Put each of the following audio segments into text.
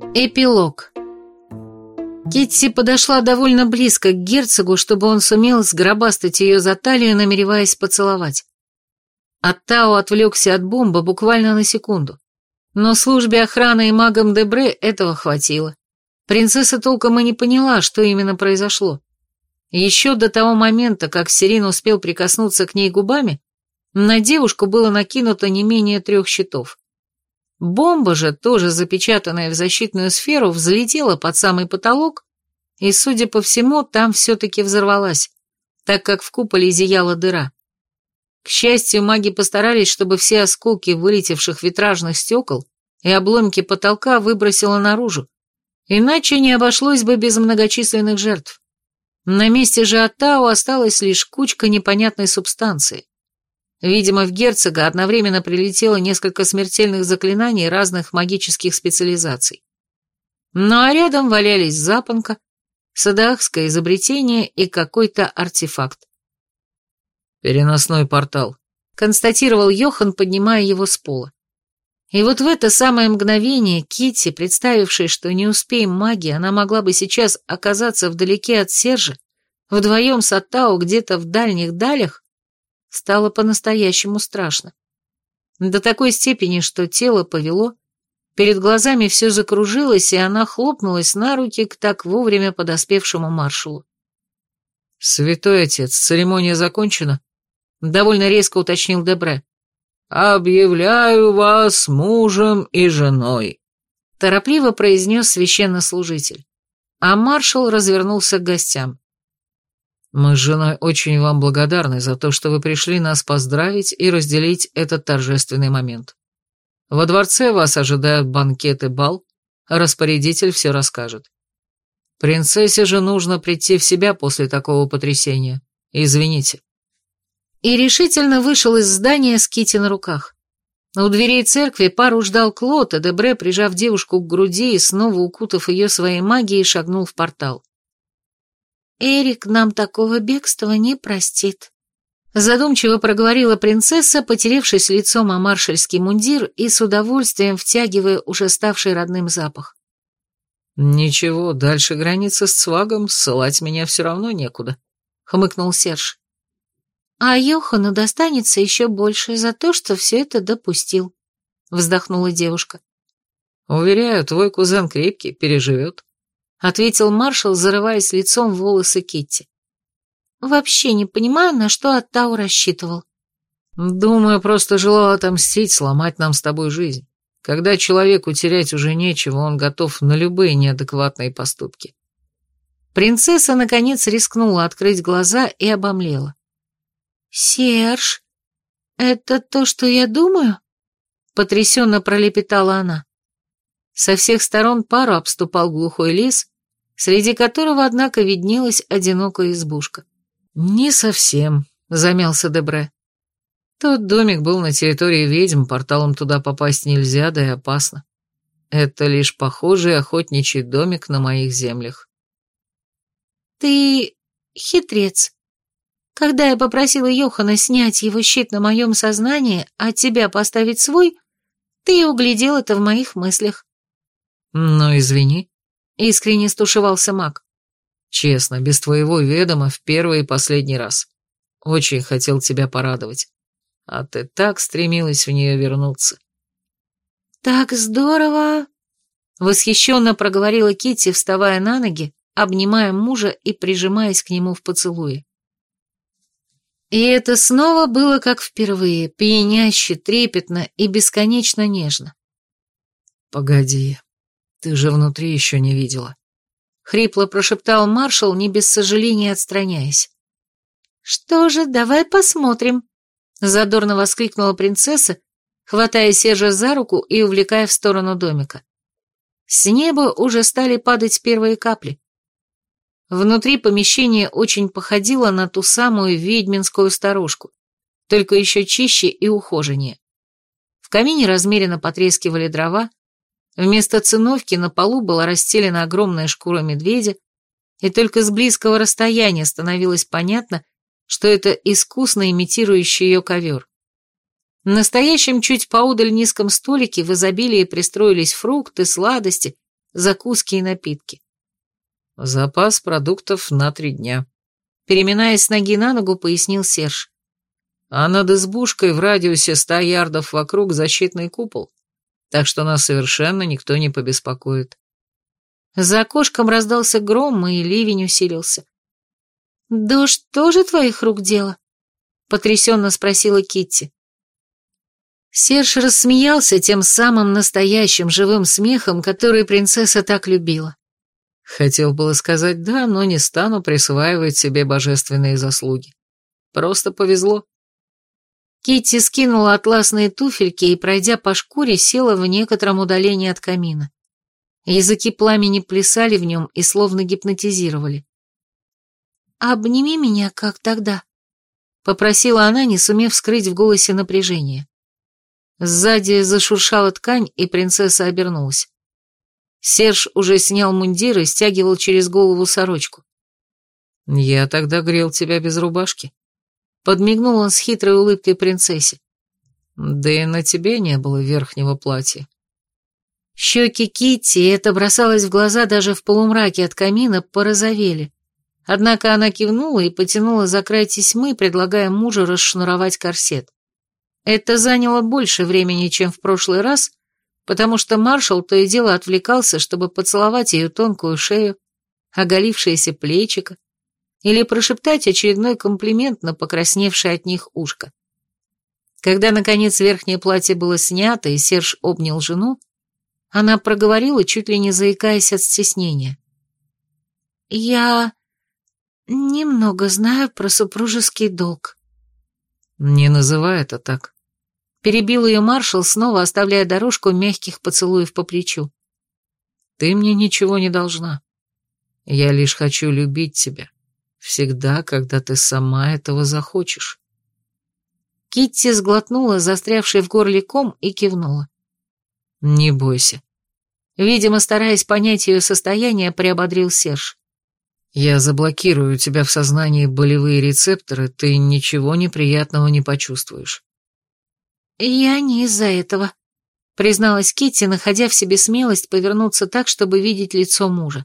Эпилог. Китти подошла довольно близко к герцогу, чтобы он сумел сгробастать ее за талию, намереваясь поцеловать. Оттао отвлекся от бомбы буквально на секунду. Но службе охраны и магам Дебре этого хватило. Принцесса толком и не поняла, что именно произошло. Еще до того момента, как Сирин успел прикоснуться к ней губами, на девушку было накинуто не менее 3 щитов. Бомба же, тоже запечатанная в защитную сферу, взлетела под самый потолок, и, судя по всему, там все-таки взорвалась, так как в куполе зияла дыра. К счастью, маги постарались, чтобы все осколки вылетевших витражных стекол и обломки потолка выбросило наружу, иначе не обошлось бы без многочисленных жертв. На месте же Оттао осталась лишь кучка непонятной субстанции. Видимо, в герцога одновременно прилетело несколько смертельных заклинаний разных магических специализаций. Ну а рядом валялись запонка, садаахское изобретение и какой-то артефакт. «Переносной портал», — констатировал Йохан, поднимая его с пола. И вот в это самое мгновение Китти, представившей, что не успеем маги, она могла бы сейчас оказаться вдалеке от Сержа, вдвоем с Оттао где-то в дальних далях, стало по-настоящему страшно. До такой степени, что тело повело, перед глазами все закружилось, и она хлопнулась на руки к так вовремя подоспевшему маршалу. «Святой отец, церемония закончена?» — довольно резко уточнил Дебре. «Объявляю вас мужем и женой», — торопливо произнес священнослужитель, а маршал развернулся к гостям. «Мы с женой очень вам благодарны за то, что вы пришли нас поздравить и разделить этот торжественный момент. Во дворце вас ожидают банкет и бал, распорядитель все расскажет. Принцессе же нужно прийти в себя после такого потрясения. Извините». И решительно вышел из здания с Китти на руках. У дверей церкви пару ждал Клод, а Дебре, прижав девушку к груди и снова укутав ее своей магией, шагнул в портал. «Эрик нам такого бегства не простит», — задумчиво проговорила принцесса, потеревшись лицом о маршальский мундир и с удовольствием втягивая уже ставший родным запах. «Ничего, дальше границы с Цвагом, ссылать меня все равно некуда», — хмыкнул Серж. «А Йохану достанется еще больше за то, что все это допустил», — вздохнула девушка. «Уверяю, твой кузен крепкий, переживет», — ответил маршал, зарываясь лицом в волосы Китти. «Вообще не понимаю, на что Оттао рассчитывал». «Думаю, просто желал отомстить, сломать нам с тобой жизнь. Когда человеку терять уже нечего, он готов на любые неадекватные поступки». Принцесса, наконец, рискнула открыть глаза и обомлела. «Серж, это то, что я думаю?» — потрясенно пролепетала она. Со всех сторон пару обступал глухой лес, среди которого, однако, виднелась одинокая избушка. «Не совсем», — замялся Дебре. «Тот домик был на территории ведьм, порталом туда попасть нельзя, да и опасно. Это лишь похожий охотничий домик на моих землях». «Ты хитрец. Когда я попросила Йохана снять его щит на моем сознании, а тебя поставить свой, ты углядел это в моих мыслях». «Ну, извини», — искренне стушевался маг. «Честно, без твоего ведома в первый и последний раз. Очень хотел тебя порадовать. А ты так стремилась в нее вернуться». «Так здорово!» — восхищенно проговорила Китти, вставая на ноги, обнимая мужа и прижимаясь к нему в поцелуе. И это снова было как впервые, пьяняще, трепетно и бесконечно нежно. «Погоди, ты же внутри еще не видела», — хрипло прошептал маршал, не без сожаления отстраняясь. «Что же, давай посмотрим», — задорно воскликнула принцесса, хватая Сержа за руку и увлекая в сторону домика. С неба уже стали падать первые капли. Внутри помещение очень походило на ту самую ведьминскую сторожку, только еще чище и ухоженнее. В камине размеренно потрескивали дрова, вместо циновки на полу была расстелена огромная шкура медведя, и только с близкого расстояния становилось понятно, что это искусно имитирующий ее ковер. На стоящем чуть поодаль низком столике в изобилии пристроились фрукты, сладости, закуски и напитки. Запас продуктов на 3 дня. Переминаясь с ноги на ногу, пояснил Серж. А над избушкой в радиусе 100 ярдов вокруг защитный купол, так что нас совершенно никто не побеспокоит. За окошком раздался гром, и ливень усилился. «Дождь тоже твоих рук дело?» — потрясенно спросила Китти. Серж рассмеялся тем самым настоящим живым смехом, который принцесса так любила. Хотел было сказать «да», но не стану присваивать себе божественные заслуги. Просто повезло. Китти скинула атласные туфельки и, пройдя по шкуре, села в некотором удалении от камина. Языки пламени плясали в нем и словно гипнотизировали. «Обними меня, как тогда», — попросила она, не сумев скрыть в голосе напряжение. Сзади зашуршала ткань, и принцесса обернулась. Серж уже снял мундир и стягивал через голову сорочку. «Я тогда грел тебя без рубашки», — подмигнул он с хитрой улыбкой принцессе. «Да и на тебе не было верхнего платья». Щеки Китти, и это бросалось в глаза даже в полумраке от камина, порозовели. Однако она кивнула и потянула за край тесьмы, предлагая мужу расшнуровать корсет. Это заняло больше времени, чем в прошлый раз, потому что маршал то и дело отвлекался, чтобы поцеловать ее тонкую шею, оголившееся плечико, или прошептать очередной комплимент на покрасневшее от них ушко. Когда, наконец, верхнее платье было снято, и Серж обнял жену, она проговорила, чуть ли не заикаясь от стеснения. «Я немного знаю про супружеский долг». «Не называй это так», — перебил ее маршал, снова оставляя дорожку мягких поцелуев по плечу. «Ты мне ничего не должна. Я лишь хочу любить тебя. Всегда, когда ты сама этого захочешь». Китти сглотнула застрявший в горле ком и кивнула. «Не бойся». Видимо, стараясь понять ее состояние, приободрил Серж. «Я заблокирую у тебя в сознании болевые рецепторы, ты ничего неприятного не почувствуешь». «Я не из-за этого», — призналась Китти, находя в себе смелость повернуться так, чтобы видеть лицо мужа.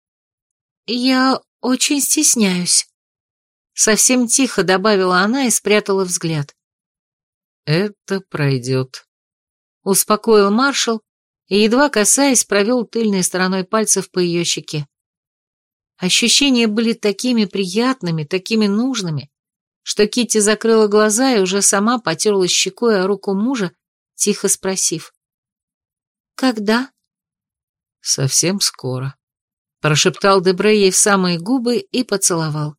«Я очень стесняюсь», — совсем тихо добавила она и спрятала взгляд. «Это пройдет», — успокоил маршал и, едва касаясь, провел тыльной стороной пальцев по ее щеке. Ощущения были такими приятными, такими нужными, что Китти закрыла глаза и уже сама потерлась щекой о руку мужа, тихо спросив. «Когда?» «Совсем скоро», — прошептал Дебре ей в самые губы и поцеловал.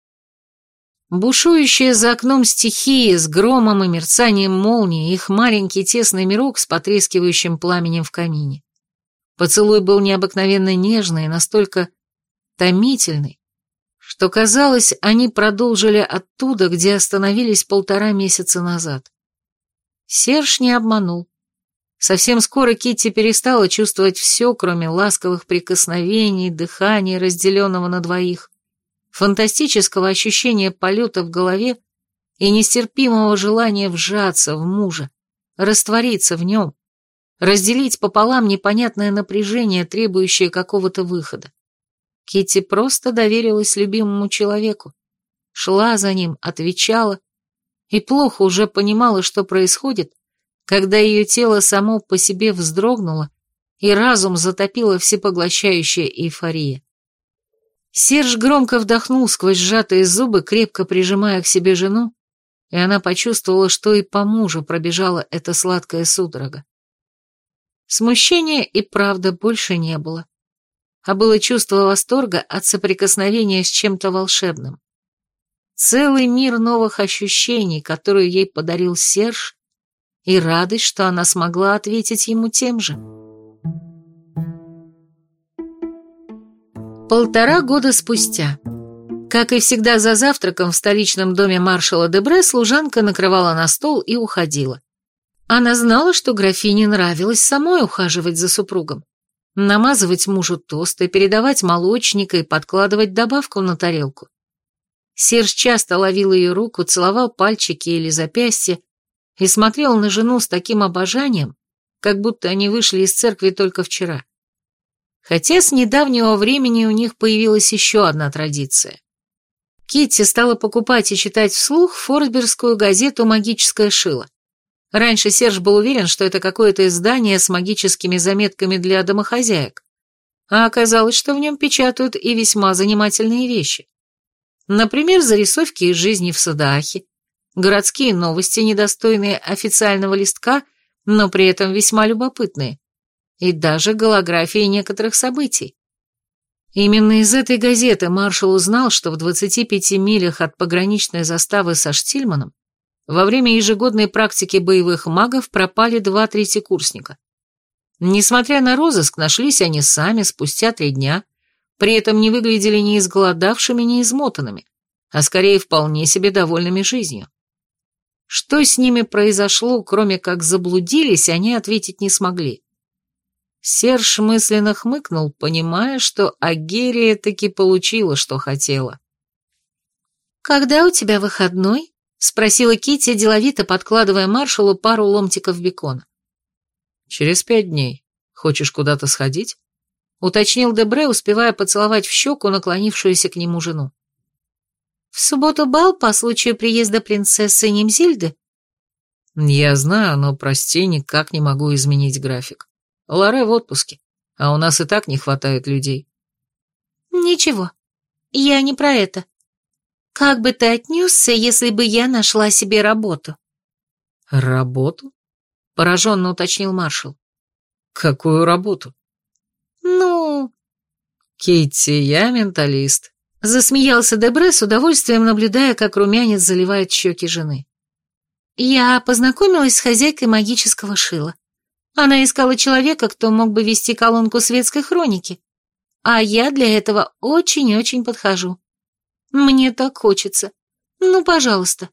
Бушующая за окном стихия с громом и мерцанием молнии, их маленький тесный мирок с потрескивающим пламенем в камине. Поцелуй был необыкновенно нежный и настолько томительный, что, казалось, они продолжили оттуда, где остановились 1,5 месяца назад. Серж не обманул. Совсем скоро Китти перестала чувствовать все, кроме ласковых прикосновений, дыхания, разделенного на двоих, фантастического ощущения полета в голове и нестерпимого желания вжаться в мужа, раствориться в нем, разделить пополам непонятное напряжение, требующее какого-то выхода. Китти просто доверилась любимому человеку, шла за ним, отвечала и плохо уже понимала, что происходит, когда ее тело само по себе вздрогнуло и разум затопила всепоглощающая эйфория. Серж громко вдохнул сквозь сжатые зубы, крепко прижимая к себе жену, и она почувствовала, что и по мужу пробежала эта сладкая судорога. Смущения и правда больше не было, а было чувство восторга от соприкосновения с чем-то волшебным. Целый мир новых ощущений, которые ей подарил Серж, и радость, что она смогла ответить ему тем же. 1,5 года спустя. Как и всегда за завтраком в столичном доме маршала Дебре, служанка накрывала на стол и уходила. Она знала, что графине нравилось самой ухаживать за супругом, намазывать мужу тосты, передавать молочника и подкладывать добавку на тарелку. Серж часто ловил ее руку, целовал пальчики или запястья и смотрел на жену с таким обожанием, как будто они вышли из церкви только вчера. Хотя с недавнего времени у них появилась еще одна традиция. Китти стала покупать и читать вслух форсбергскую газету «Магическое шило». Раньше Серж был уверен, что это какое-то издание с магическими заметками для домохозяек, а оказалось, что в нем печатают и весьма занимательные вещи. Например, зарисовки из жизни в Садаахе, городские новости, недостойные официального листка, но при этом весьма любопытные, и даже голографии некоторых событий. Именно из этой газеты маршал узнал, что в 25 милях от пограничной заставы со Штильманом во время ежегодной практики боевых магов пропали 2 третьекурсника. Несмотря на розыск, нашлись они сами спустя 3 дня, при этом не выглядели ни изголодавшими, ни измотанными, а скорее вполне себе довольными жизнью. Что с ними произошло, кроме как заблудились, они ответить не смогли. Серж мысленно хмыкнул, понимая, что Агерия таки получила, что хотела. «Когда у тебя выходной?» — спросила Китти, деловито подкладывая маршалу пару ломтиков бекона. «Через 5 дней. Хочешь куда-то сходить?» — уточнил Дебре, успевая поцеловать в щеку наклонившуюся к нему жену. «В субботу бал по случаю приезда принцессы Нимзильды?» «Я знаю, но, прости, никак не могу изменить график. Лоре в отпуске, а у нас и так не хватает людей». «Ничего, я не про это. Как бы ты отнесся, если бы я нашла себе работу?» «Работу?» — пораженно уточнил маршал. «Какую работу?» «Ну...» «Китти, я менталист», — засмеялся Дебре, с удовольствием наблюдая, как румянец заливает щеки жены. «Я познакомилась с хозяйкой магического шила. Она искала человека, кто мог бы вести колонку светской хроники, а я для этого очень-очень подхожу. Мне так хочется. Ну, пожалуйста».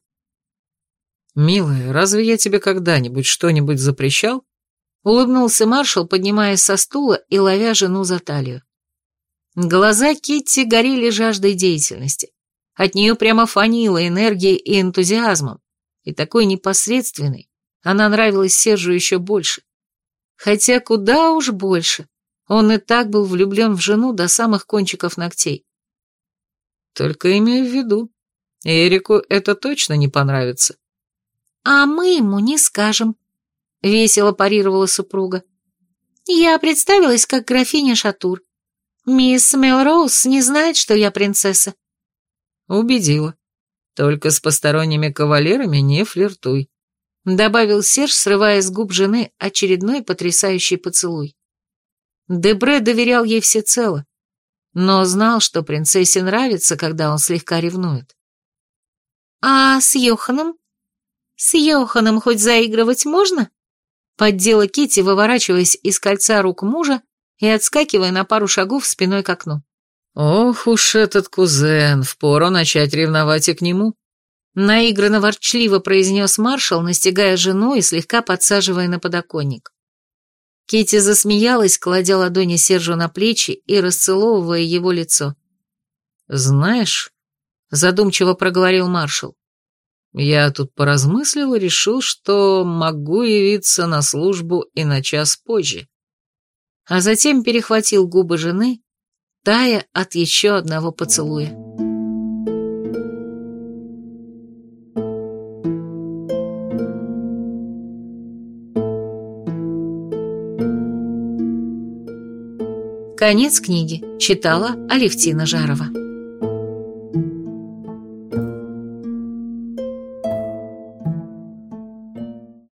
«Милая, разве я тебе когда-нибудь что-нибудь запрещал?» Улыбнулся маршал, поднимаясь со стула и ловя жену за талию. Глаза Китти горели жаждой деятельности. От нее прямо фанило энергией и энтузиазмом, и такой непосредственной она нравилась Сержу еще больше. Хотя куда уж больше, он и так был влюблен в жену до самых кончиков ногтей. «Только имею в виду, Эрику это точно не понравится». «А мы ему не скажем», — весело парировала супруга. «Я представилась как графиня Шатур. Мисс Мелроуз не знает, что я принцесса». «Убедила. Только с посторонними кавалерами не флиртуй», — добавил Серж, срывая с губ жены очередной потрясающий поцелуй. Дебре доверял ей всецело, но знал, что принцессе нравится, когда он слегка ревнует. «А с Йоханом? С Йоханом хоть заигрывать можно?» — поддела Китти, выворачиваясь из кольца рук мужа и отскакивая на пару шагов спиной к окну. «Ох уж этот кузен, впору начать ревновать и к нему», — наигранно ворчливо произнес маршал, настигая жену и слегка подсаживая на подоконник. Китти засмеялась, кладя ладони Сержу на плечи и расцеловывая его лицо. «Знаешь», — задумчиво проговорил маршал, «я тут поразмыслил и решил, что могу явиться на службу и на час позже». А затем перехватил губы жены, тая от еще одного поцелуя. Конец книги. Читала Алевтина Жарова.